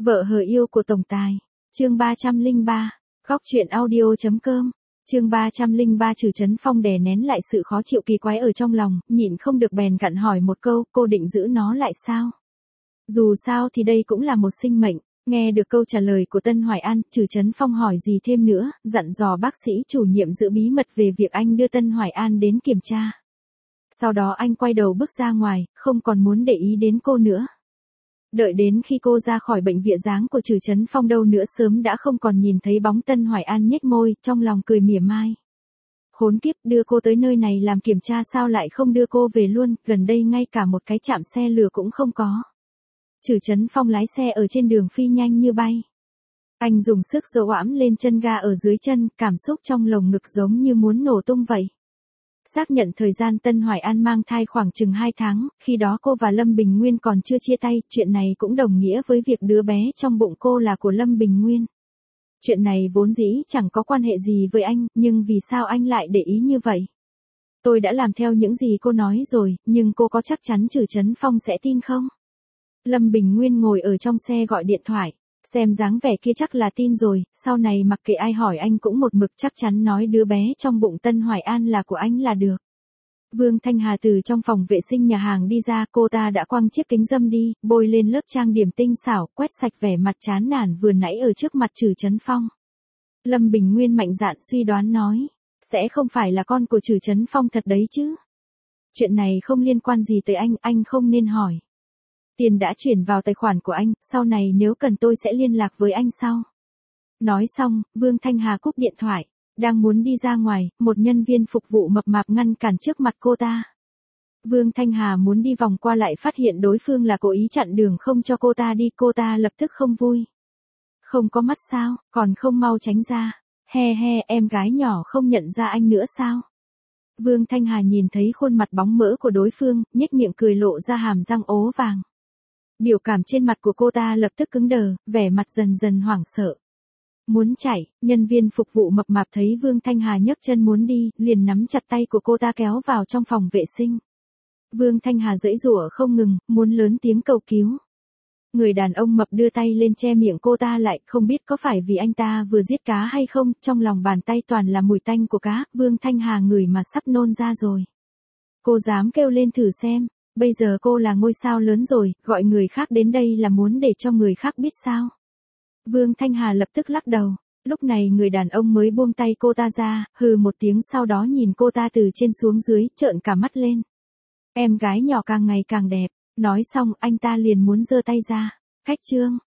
Vợ hờ yêu của tổng tài. Chương 303. Góc truyện audio.com. Chương 303. Trừ Trấn Phong đè nén lại sự khó chịu kỳ quái ở trong lòng, nhịn không được bèn gặn hỏi một câu, cô định giữ nó lại sao? Dù sao thì đây cũng là một sinh mệnh. Nghe được câu trả lời của Tân Hoài An, Trừ Trấn Phong hỏi gì thêm nữa, dặn dò bác sĩ chủ nhiệm giữ bí mật về việc anh đưa Tân Hoài An đến kiểm tra. Sau đó anh quay đầu bước ra ngoài, không còn muốn để ý đến cô nữa. Đợi đến khi cô ra khỏi bệnh viện, dáng của Trừ Trấn Phong đâu nữa sớm đã không còn nhìn thấy bóng. Tân Hoài An nhếch môi, trong lòng cười mỉa mai. Khốn kiếp, đưa cô tới nơi này làm kiểm tra sao lại không đưa cô về luôn, gần đây ngay cả một cái trạm xe lửa cũng không có. Trừ Trấn Phong lái xe ở trên đường phi nhanh như bay. Anh dùng sức dỗ ẵm lên chân ga ở dưới chân, cảm xúc trong lồng ngực giống như muốn nổ tung vậy. Xác nhận thời gian, Tân Hoài An mang thai khoảng chừng 2 tháng, khi đó cô và Lâm Bình Nguyên còn chưa chia tay, chuyện này cũng đồng nghĩa với việc đứa bé trong bụng cô là của Lâm Bình Nguyên. Chuyện này vốn dĩ chẳng có quan hệ gì với anh, nhưng vì sao anh lại để ý như vậy? Tôi đã làm theo những gì cô nói rồi, nhưng cô có chắc chắn Trừ Trấn Phong sẽ tin không? Lâm Bình Nguyên ngồi ở trong xe gọi điện thoại. Xem dáng vẻ kia chắc là tin rồi, sau này mặc kệ ai hỏi anh cũng một mực chắc chắn nói đứa bé trong bụng Tân Hoài An là của anh là được. Vương Thanh Hà từ trong phòng vệ sinh nhà hàng đi ra, cô ta đã quăng chiếc kính râm đi, bôi lên lớp trang điểm tinh xảo, quét sạch vẻ mặt chán nản vừa nãy ở trước mặt Trừ Trấn Phong. Lâm Bình Nguyên mạnh dạn suy đoán nói, sẽ không phải là con của Trừ Trấn Phong thật đấy chứ? Chuyện này không liên quan gì tới anh không nên hỏi. Tiền đã chuyển vào tài khoản của anh, sau này nếu cần tôi sẽ liên lạc với anh sau. Nói xong, Vương Thanh Hà cúp điện thoại, đang muốn đi ra ngoài, một nhân viên phục vụ mập mạp ngăn cản trước mặt cô ta. Vương Thanh Hà muốn đi vòng qua lại phát hiện đối phương là cố ý chặn đường không cho cô ta đi, cô ta lập tức không vui. Không có mắt sao, còn không mau tránh ra. He he, em gái nhỏ không nhận ra anh nữa sao? Vương Thanh Hà nhìn thấy khuôn mặt bóng mỡ của đối phương, nhếch miệng cười lộ ra hàm răng ố vàng. Biểu cảm trên mặt của cô ta lập tức cứng đờ, vẻ mặt dần dần hoảng sợ. Muốn chạy, nhân viên phục vụ mập mạp thấy Vương Thanh Hà nhấc chân muốn đi, liền nắm chặt tay của cô ta kéo vào trong phòng vệ sinh. Vương Thanh Hà giãy giụa không ngừng, muốn lớn tiếng cầu cứu. Người đàn ông mập đưa tay lên che miệng cô ta lại, không biết có phải vì anh ta vừa giết cá hay không, trong lòng bàn tay toàn là mùi tanh của cá, Vương Thanh Hà ngửi mà sắp nôn ra rồi. Cô dám kêu lên thử xem. Bây giờ cô là ngôi sao lớn rồi, gọi người khác đến đây là muốn để cho người khác biết sao? Vương Thanh Hà lập tức lắc đầu. Lúc này người đàn ông mới buông tay cô ta ra, hừ một tiếng sau đó nhìn cô ta từ trên xuống dưới, trợn cả mắt lên. Em gái nhỏ càng ngày càng đẹp. Nói xong anh ta liền muốn giơ tay ra. Khách trương,